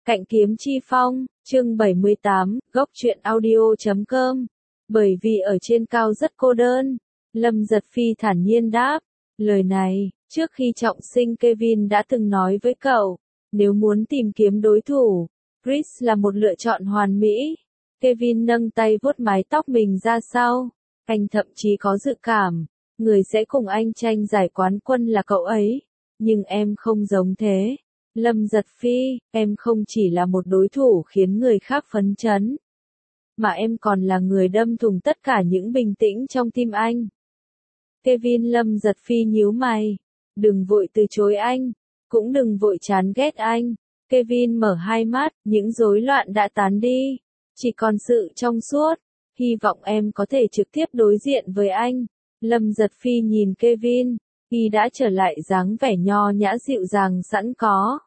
Cạnh kiếm chi phong, chương 78, góc truyện audio.com. Bởi vì ở trên cao rất cô đơn, Lâm Giật Phi thản nhiên đáp. Lời này, trước khi trọng sinh Kevin đã từng nói với cậu, nếu muốn tìm kiếm đối thủ, Chris là một lựa chọn hoàn mỹ. Kevin nâng tay vuốt mái tóc mình ra sau, anh thậm chí có dự cảm, người sẽ cùng anh tranh giải quán quân là cậu ấy, nhưng em không giống thế. Lâm Giật Phi, em không chỉ là một đối thủ khiến người khác phấn chấn, mà em còn là người đâm thủng tất cả những bình tĩnh trong tim anh. Kevin. Lâm Giật Phi nhíu mày. Đừng vội từ chối anh, cũng đừng vội chán ghét anh. Kevin mở hai mắt, những rối loạn đã tán đi, chỉ còn sự trong suốt. Hy vọng em có thể trực tiếp đối diện với anh. Lâm Giật Phi nhìn Kevin, y đã trở lại dáng vẻ nho nhã dịu dàng sẵn có.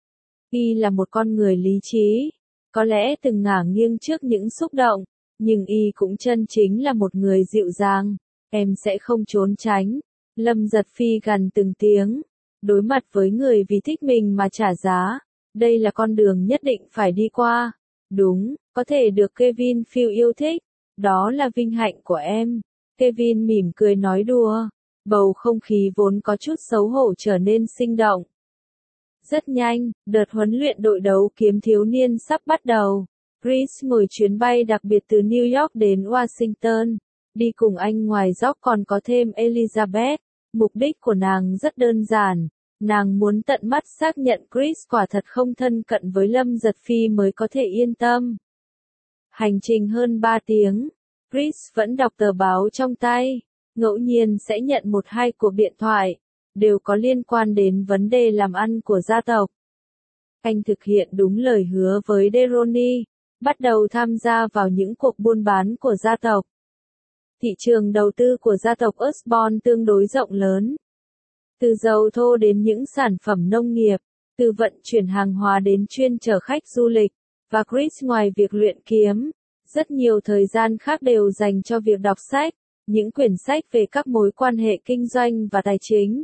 Y là một con người lý trí, có lẽ từng ngả nghiêng trước những xúc động, nhưng y cũng chân chính là một người dịu dàng. Em sẽ không trốn tránh. Lâm Giật Phi gằn từng tiếng, đối mặt với người vì thích mình mà trả giá. Đây là con đường nhất định phải đi qua. Đúng, có thể được Kevin Phil yêu thích, đó là vinh hạnh của em. Kevin mỉm cười nói đùa, bầu không khí vốn có chút xấu hổ trở nên sinh động. Rất nhanh, đợt huấn luyện đội đấu kiếm thiếu niên sắp bắt đầu. Chris ngồi chuyến bay đặc biệt từ New York đến Washington. Đi cùng anh ngoài Jock còn có thêm Elizabeth. Mục đích của nàng rất đơn giản. Nàng muốn tận mắt xác nhận Chris quả thật không thân cận với Lâm Giật Phi mới có thể yên tâm. Hành trình hơn 3 tiếng. Chris vẫn đọc tờ báo trong tay. Ngẫu nhiên sẽ nhận 1-2 cuộc điện thoại, đều có liên quan đến vấn đề làm ăn của gia tộc. Anh thực hiện đúng lời hứa với Deroni, bắt đầu tham gia vào những cuộc buôn bán của gia tộc. Thị trường đầu tư của gia tộc Osborne tương đối rộng lớn. Từ dầu thô đến những sản phẩm nông nghiệp, từ vận chuyển hàng hóa đến chuyên chở khách du lịch, và Chris ngoài việc luyện kiếm, rất nhiều thời gian khác đều dành cho việc đọc sách, những quyển sách về các mối quan hệ kinh doanh và tài chính.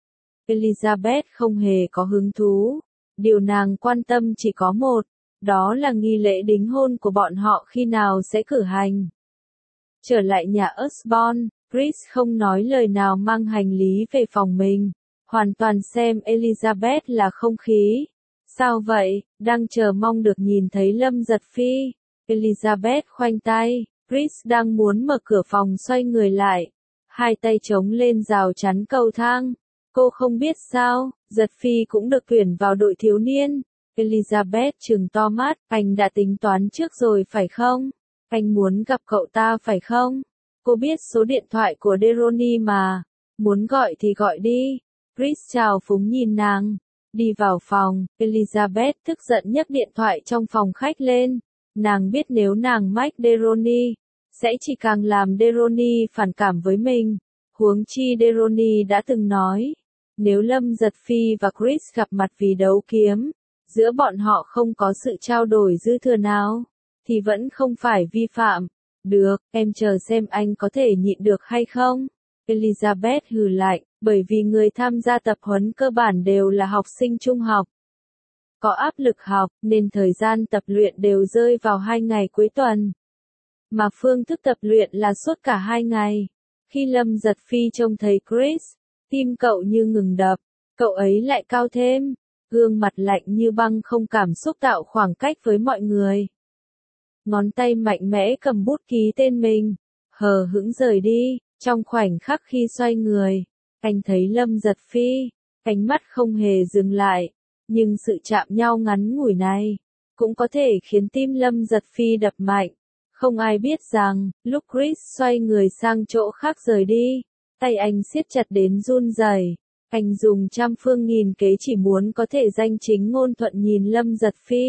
Elizabeth không hề có hứng thú. Điều nàng quan tâm chỉ có một, đó là nghi lễ đính hôn của bọn họ khi nào sẽ cử hành. Trở lại nhà Osborne, Chris không nói lời nào mang hành lý về phòng mình, hoàn toàn xem Elizabeth là không khí. Sao vậy, đang chờ mong được nhìn thấy Lâm Giật Phi. Elizabeth khoanh tay, Chris đang muốn mở cửa phòng xoay người lại, hai tay chống lên rào chắn cầu thang. Cô không biết sao, Giật Phi cũng được tuyển vào đội thiếu niên. Elizabeth trừng to mắt, anh đã tính toán trước rồi phải không? Anh muốn gặp cậu ta phải không? Cô biết số điện thoại của Deroni mà, muốn gọi thì gọi đi. Chris chào phúng nhìn nàng, đi vào phòng. Elizabeth tức giận nhấc điện thoại trong phòng khách lên. Nàng biết nếu nàng mách Deroni, sẽ chỉ càng làm Deroni phản cảm với mình. Huống chi Deroni đã từng nói, nếu Lâm Giật Phi và Chris gặp mặt vì đấu kiếm, giữa bọn họ không có sự trao đổi dư thừa nào, thì vẫn không phải vi phạm. Được, em chờ xem anh có thể nhịn được hay không. Elizabeth hừ lạnh, bởi vì người tham gia tập huấn cơ bản đều là học sinh trung học. Có áp lực học, nên thời gian tập luyện đều rơi vào 2 ngày cuối tuần. Mà phương thức tập luyện là suốt cả 2 ngày. Khi Lâm Giật Phi trông thấy Chris, tim cậu như ngừng đập, cậu ấy lại cao thêm, gương mặt lạnh như băng không cảm xúc tạo khoảng cách với mọi người. Ngón tay mạnh mẽ cầm bút ký tên mình, hờ hững rời đi. Trong khoảnh khắc khi xoay người, anh thấy Lâm Giật Phi, ánh mắt không hề dừng lại, nhưng sự chạm nhau ngắn ngủi này, cũng có thể khiến tim Lâm Giật Phi đập mạnh. Không ai biết rằng, lúc Chris xoay người sang chỗ khác rời đi, tay anh siết chặt đến run rẩy. Anh dùng trăm phương nghìn kế chỉ muốn có thể danh chính ngôn thuận nhìn Lâm Giật Phi.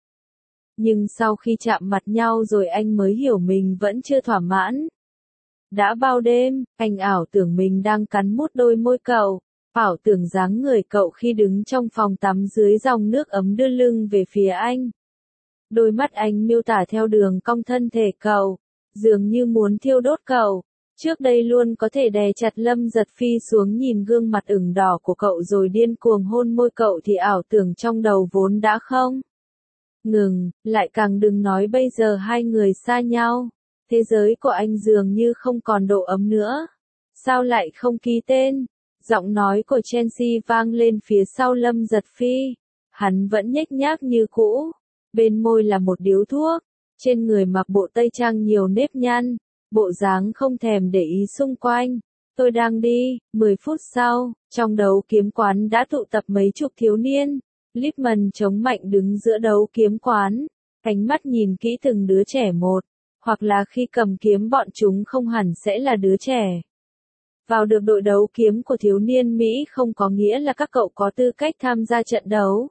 Nhưng sau khi chạm mặt nhau rồi anh mới hiểu mình vẫn chưa thỏa mãn. Đã bao đêm, anh ảo tưởng mình đang cắn mút đôi môi cậu, ảo tưởng dáng người cậu khi đứng trong phòng tắm dưới dòng nước ấm đưa lưng về phía anh. Đôi mắt anh miêu tả theo đường cong thân thể cậu, dường như muốn thiêu đốt cậu. Trước đây luôn có thể đè chặt Lâm Giật Phi xuống nhìn gương mặt ửng đỏ của cậu rồi điên cuồng hôn môi cậu thì ảo tưởng trong đầu vốn đã không. Ngừng, lại càng đừng nói bây giờ hai người xa nhau. Thế giới của anh dường như không còn độ ấm nữa. Sao lại không ký tên? Giọng nói của Chelsea vang lên phía sau Lâm Giật Phi. Hắn vẫn nhếch nhác như cũ. Bên môi là một điếu thuốc. Trên người mặc bộ tây trang nhiều nếp nhăn. Bộ dáng không thèm để ý xung quanh. Tôi đang đi. 10 phút sau, trong đấu kiếm quán đã tụ tập mấy chục thiếu niên. Lippmann chống mạnh đứng giữa đấu kiếm quán. Ánh mắt nhìn kỹ từng đứa trẻ một. Hoặc là khi cầm kiếm bọn chúng không hẳn sẽ là đứa trẻ. Vào được đội đấu kiếm của thiếu niên Mỹ không có nghĩa là các cậu có tư cách tham gia trận đấu.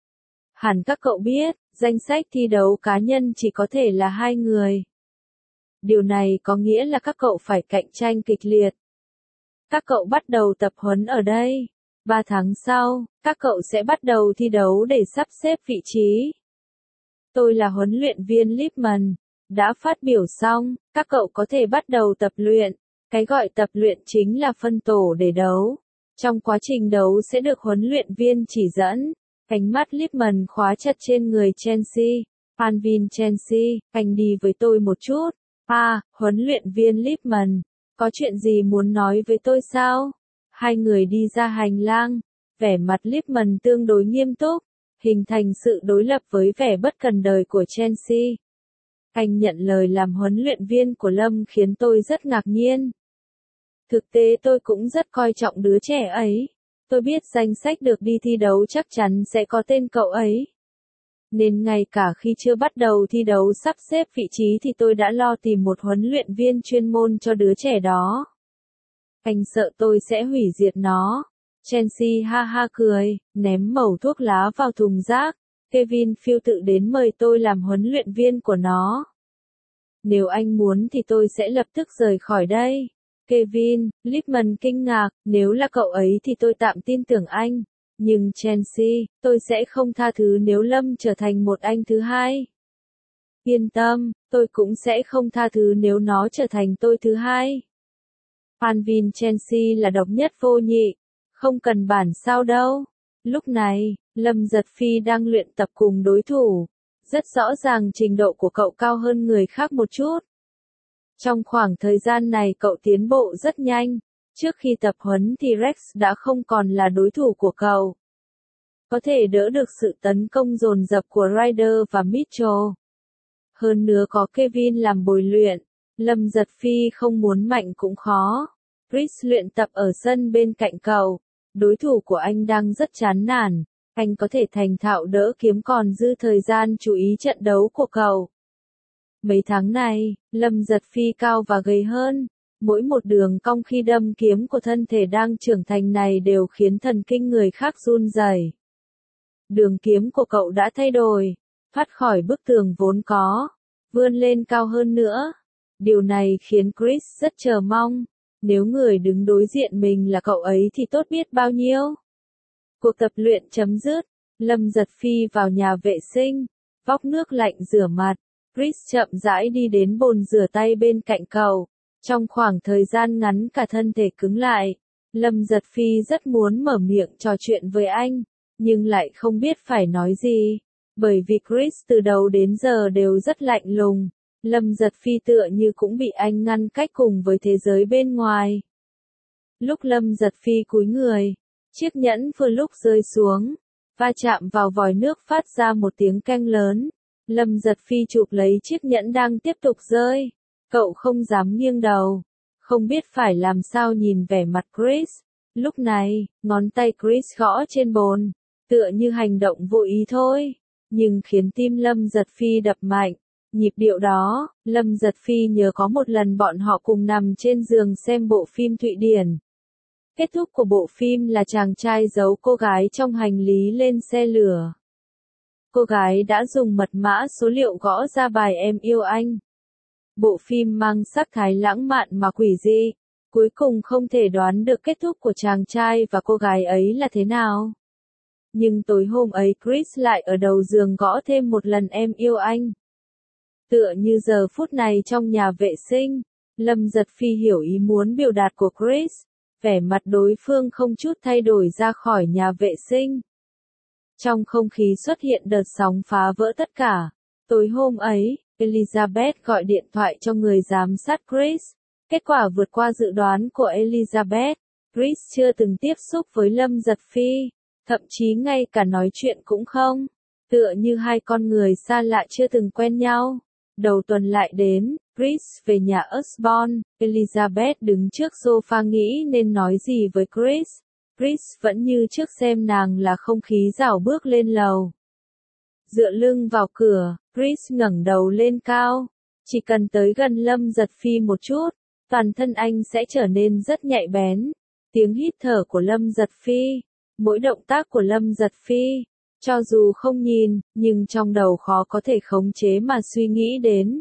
Hẳn các cậu biết, danh sách thi đấu cá nhân chỉ có thể là 2 người. Điều này có nghĩa là các cậu phải cạnh tranh kịch liệt. Các cậu bắt đầu tập huấn ở đây. 3 tháng sau, các cậu sẽ bắt đầu thi đấu để sắp xếp vị trí. Tôi là huấn luyện viên Lippmann. Đã phát biểu xong, các cậu có thể bắt đầu tập luyện. Cái gọi tập luyện chính là phân tổ để đấu. Trong quá trình đấu sẽ được huấn luyện viên chỉ dẫn. Ánh mắt Lippmann khóa chặt trên người Chelsea. Alvin Chelsea, anh đi với tôi một chút. Huấn luyện viên Lippmann, có chuyện gì muốn nói với tôi sao? Hai người đi ra hành lang. Vẻ mặt Lippmann tương đối nghiêm túc, hình thành sự đối lập với vẻ bất cần đời của Chelsea. Anh nhận lời làm huấn luyện viên của Lâm khiến tôi rất ngạc nhiên. Thực tế tôi cũng rất coi trọng đứa trẻ ấy. Tôi biết danh sách được đi thi đấu chắc chắn sẽ có tên cậu ấy. Nên ngay cả khi chưa bắt đầu thi đấu sắp xếp vị trí thì tôi đã lo tìm một huấn luyện viên chuyên môn cho đứa trẻ đó. Anh sợ tôi sẽ hủy diệt nó. Chelsea ha ha cười, ném mẩu thuốc lá vào thùng rác. Kevin Field tự đến mời tôi làm huấn luyện viên của nó. Nếu anh muốn thì tôi sẽ lập tức rời khỏi đây. Kevin, Lippmann kinh ngạc, nếu là cậu ấy thì tôi tạm tin tưởng anh. Nhưng Chelsea, tôi sẽ không tha thứ nếu Lâm trở thành một anh thứ hai. Yên tâm, tôi cũng sẽ không tha thứ nếu nó trở thành tôi thứ hai. Alvin Chelsea là độc nhất vô nhị, không cần bản sao đâu. Lúc này, Lâm Giật Phi đang luyện tập cùng đối thủ. Rất rõ ràng trình độ của cậu cao hơn người khác một chút. Trong khoảng thời gian này cậu tiến bộ rất nhanh. Trước khi tập huấn thì Rex đã không còn là đối thủ của cậu. Có thể đỡ được sự tấn công dồn dập của Ryder và Mitchell. Hơn nữa có Kevin làm bồi luyện. Lâm Giật Phi không muốn mạnh cũng khó. Chris luyện tập ở sân bên cạnh cậu. Đối thủ của anh đang rất chán nản. Anh có thể thành thạo đỡ kiếm còn dư thời gian chú ý trận đấu của cậu. Mấy tháng này, Lâm Giật Phi cao và gầy hơn. Mỗi một đường cong khi đâm kiếm của thân thể đang trưởng thành này đều khiến thần kinh người khác run rẩy. Đường kiếm của cậu đã thay đổi, thoát khỏi bức tường vốn có, vươn lên cao hơn nữa. Điều này khiến Chris rất chờ mong. Nếu người đứng đối diện mình là cậu ấy thì tốt biết bao nhiêu. Cuộc tập luyện chấm dứt, Lâm Giật Phi vào nhà vệ sinh, vóc nước lạnh rửa mặt. Chris chậm rãi đi đến bồn rửa tay bên cạnh cậu. Trong khoảng thời gian ngắn cả thân thể cứng lại. Lâm Giật Phi rất muốn mở miệng trò chuyện với anh, nhưng lại không biết phải nói gì. Bởi vì Chris từ đầu đến giờ đều rất lạnh lùng. Lâm Giật Phi tựa như cũng bị anh ngăn cách cùng với thế giới bên ngoài. Lúc Lâm Giật Phi cúi người, chiếc nhẫn vừa lúc rơi xuống, va chạm vào vòi nước phát ra một tiếng keng lớn. Lâm Giật Phi chụp lấy chiếc nhẫn đang tiếp tục rơi. Cậu không dám nghiêng đầu, không biết phải làm sao nhìn vẻ mặt Chris. Lúc này, ngón tay Chris gõ trên bồn, tựa như hành động vô ý thôi, nhưng khiến tim Lâm Giật Phi đập mạnh. Nhịp điệu đó, Lâm Giật Phi nhớ có một lần bọn họ cùng nằm trên giường xem bộ phim Thụy Điển. Kết thúc của bộ phim là chàng trai giấu cô gái trong hành lý lên xe lửa. Cô gái đã dùng mật mã số liệu gõ ra bài Em yêu anh. Bộ phim mang sắc thái lãng mạn mà quỷ dị. Cuối cùng không thể đoán được kết thúc của chàng trai và cô gái ấy là thế nào. Nhưng tối hôm ấy Chris lại ở đầu giường gõ thêm một lần Em yêu anh. Tựa như giờ phút này trong nhà vệ sinh, Lâm Giật Phi hiểu ý muốn biểu đạt của Chris. Vẻ mặt đối phương không chút thay đổi ra khỏi nhà vệ sinh. Trong không khí xuất hiện đợt sóng phá vỡ tất cả. Tối hôm ấy, Elizabeth gọi điện thoại cho người giám sát Chris. Kết quả vượt qua dự đoán của Elizabeth. Chris chưa từng tiếp xúc với Lâm Giật Phi, thậm chí ngay cả nói chuyện cũng không. Tựa như hai con người xa lạ chưa từng quen nhau. Đầu tuần lại đến, Chris về nhà Osborne. Elizabeth đứng trước sofa nghĩ nên nói gì với Chris. Chris vẫn như trước xem nàng là không khí rảo bước lên lầu. Dựa lưng vào cửa, Chris ngẩng đầu lên cao. Chỉ cần tới gần Lâm Giật Phi một chút, toàn thân anh sẽ trở nên rất nhạy bén. Tiếng hít thở của Lâm Giật Phi, mỗi động tác của Lâm Giật Phi, cho dù không nhìn, nhưng trong đầu khó có thể khống chế mà suy nghĩ đến.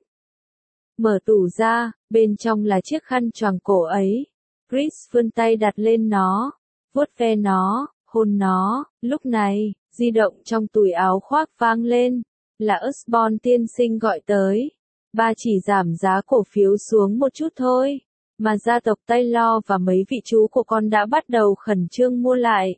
Mở tủ ra, bên trong là chiếc khăn choàng cổ ấy. Chris vươn tay đặt lên nó, vuốt ve nó, hôn nó. Lúc này, di động trong túi áo khoác vang lên, là Osborne tiên sinh gọi tới. Ba chỉ giảm giá cổ phiếu xuống một chút thôi, mà gia tộc Taylor và mấy vị chú của con đã bắt đầu khẩn trương mua lại.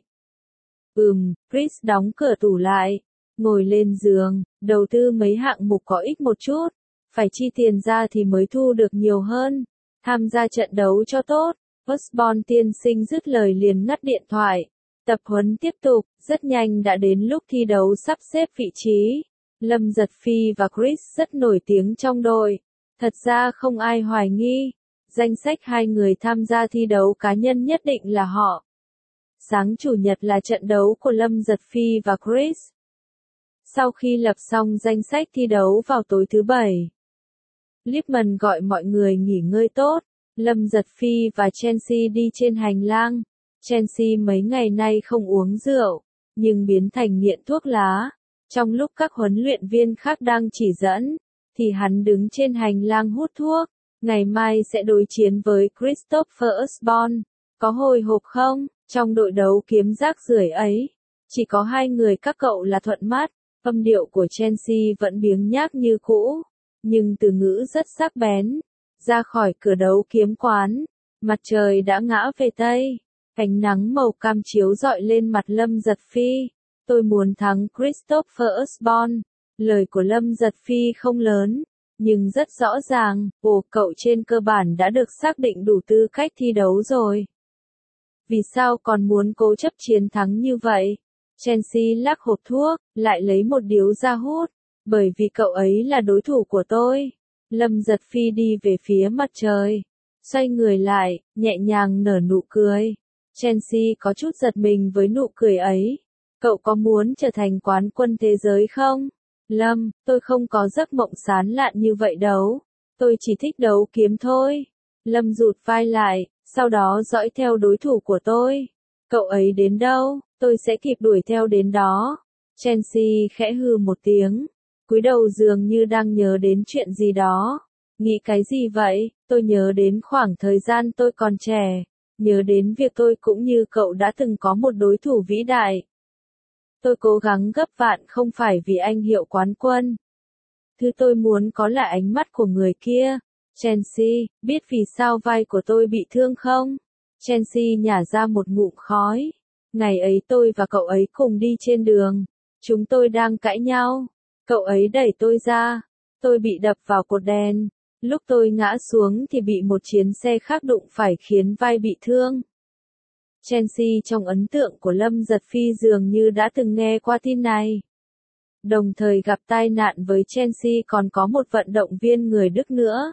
Chris đóng cửa tủ lại, ngồi lên giường, đầu tư mấy hạng mục có ích một chút, phải chi tiền ra thì mới thu được nhiều hơn, tham gia trận đấu cho tốt. Osborne tiên sinh dứt lời liền ngắt điện thoại. Tập huấn tiếp tục, rất nhanh đã đến lúc thi đấu sắp xếp vị trí. Lâm Giật Phi và Chris rất nổi tiếng trong đội. Thật ra không ai hoài nghi, danh sách hai người tham gia thi đấu cá nhân nhất định là họ. Sáng Chủ nhật là trận đấu của Lâm Giật Phi và Chris. Sau khi lập xong danh sách thi đấu vào tối thứ Bảy, Lipman gọi mọi người nghỉ ngơi tốt. Lâm Giật Phi và Chelsea đi trên hành lang. Chelsea mấy ngày nay không uống rượu, nhưng biến thành nghiện thuốc lá. Trong lúc các huấn luyện viên khác đang chỉ dẫn, thì hắn đứng trên hành lang hút thuốc. Ngày mai sẽ đối chiến với Christopher Osborne. Có hồi hộp không? Trong đội đấu kiếm rác rưởi ấy, chỉ có hai người các cậu là thuận mắt. Âm điệu của Chelsea vẫn biếng nhác như cũ, nhưng từ ngữ rất sắc bén. Ra khỏi cửa đấu kiếm quán, mặt trời đã ngã về Tây. Ánh nắng màu cam chiếu rọi lên mặt Lâm Giật Phi. Tôi muốn thắng Christopher Osborne. Lời của Lâm Giật Phi không lớn, nhưng rất rõ ràng. Cậu trên cơ bản đã được xác định đủ tư cách thi đấu rồi. Vì sao còn muốn cố chấp chiến thắng như vậy? Chelsea lắc hộp thuốc, lại lấy một điếu ra hút. Bởi vì cậu ấy là đối thủ của tôi. Lâm Giật Phi đi về phía mặt trời, xoay người lại, nhẹ nhàng nở nụ cười. Chelsea có chút giật mình với nụ cười ấy. Cậu có muốn trở thành quán quân thế giới không? Lâm, tôi không có giấc mộng sán lạn như vậy đâu. Tôi chỉ thích đấu kiếm thôi. Lâm rụt vai lại, sau đó dõi theo đối thủ của tôi. Cậu ấy đến đâu, tôi sẽ kịp đuổi theo đến đó. Chelsea khẽ hừ một tiếng, cúi đầu dường như đang nhớ đến chuyện gì đó. Nghĩ cái gì vậy? Tôi nhớ đến khoảng thời gian tôi còn trẻ. Nhớ đến việc tôi cũng như cậu đã từng có một đối thủ vĩ đại. Tôi cố gắng gấp vạn không phải vì anh hiệu quán quân. Thứ tôi muốn có là ánh mắt của người kia. Chelsea, biết vì sao vai của tôi bị thương không? Chelsea nhả ra một ngụm khói. Ngày ấy tôi và cậu ấy cùng đi trên đường. Chúng tôi đang cãi nhau. Cậu ấy đẩy tôi ra. Tôi bị đập vào cột đèn. Lúc tôi ngã xuống thì bị một chiến xe khác đụng phải khiến vai bị thương. Chelsea trong ấn tượng của Lâm Giật Phi dường như đã từng nghe qua tin này. Đồng thời gặp tai nạn với Chelsea còn có một vận động viên người Đức nữa.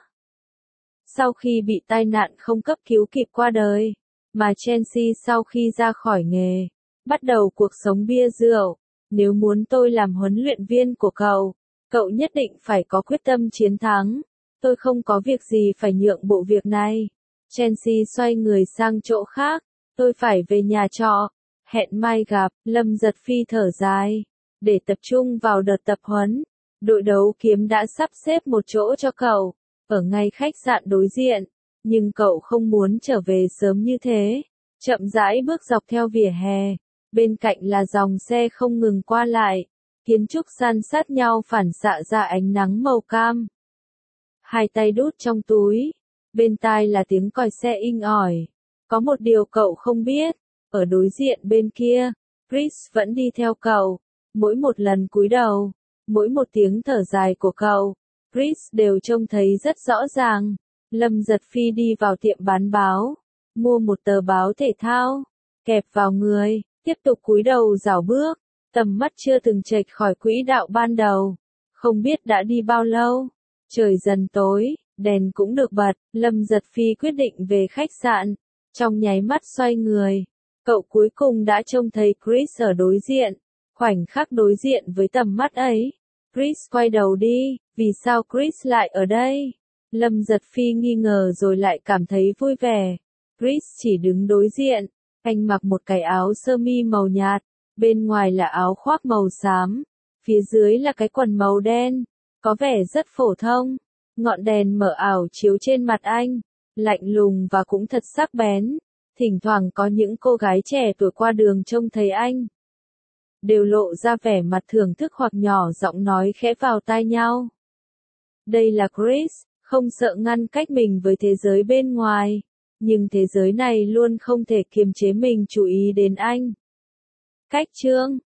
Sau khi bị tai nạn không cấp cứu kịp qua đời, mà Chelsea sau khi ra khỏi nghề, bắt đầu cuộc sống bia rượu. Nếu muốn tôi làm huấn luyện viên của cậu, cậu nhất định phải có quyết tâm chiến thắng. Tôi không có việc gì phải nhượng bộ việc này. Chelsea xoay người sang chỗ khác. Tôi phải về nhà trọ. Hẹn mai gặp. Lâm Giật Phi thở dài. Để tập trung vào đợt tập huấn, đội đấu kiếm đã sắp xếp một chỗ cho cậu, ở ngay khách sạn đối diện. Nhưng cậu không muốn trở về sớm như thế. Chậm rãi bước dọc theo vỉa hè. Bên cạnh là dòng xe không ngừng qua lại. Kiến trúc san sát nhau phản xạ ra ánh nắng màu cam. Hai tay đút trong túi. Bên tai là tiếng còi xe inh ỏi. Có một điều cậu không biết. Ở đối diện bên kia, Chris vẫn đi theo cậu. Mỗi một lần cúi đầu, mỗi một tiếng thở dài của cậu, Chris đều trông thấy rất rõ ràng. Lâm Giật Phi đi vào tiệm bán báo, mua một tờ báo thể thao, kẹp vào người, tiếp tục cúi đầu rảo bước, tầm mắt chưa từng chệch khỏi quỹ đạo ban đầu. Không biết đã đi bao lâu, trời dần tối, đèn cũng được bật, Lâm Giật Phi quyết định về khách sạn. Trong nháy mắt xoay người, cậu cuối cùng đã trông thấy Chris ở đối diện. Khoảnh khắc đối diện với tầm mắt ấy, Chris quay đầu đi, vì sao Chris lại ở đây? Lâm Giật Phi nghi ngờ rồi lại cảm thấy vui vẻ. Chris chỉ đứng đối diện, anh mặc một cái áo sơ mi màu nhạt, bên ngoài là áo khoác màu xám, phía dưới là cái quần màu đen, có vẻ rất phổ thông. Ngọn đèn mờ ảo chiếu trên mặt anh, lạnh lùng và cũng thật sắc bén. Thỉnh thoảng có những cô gái trẻ tuổi qua đường trông thấy anh, đều lộ ra vẻ mặt thưởng thức hoặc nhỏ giọng nói khẽ vào tai nhau. Đây là Chris, không sợ ngăn cách mình với thế giới bên ngoài, nhưng thế giới này luôn không thể kiềm chế mình chú ý đến anh. Cách chương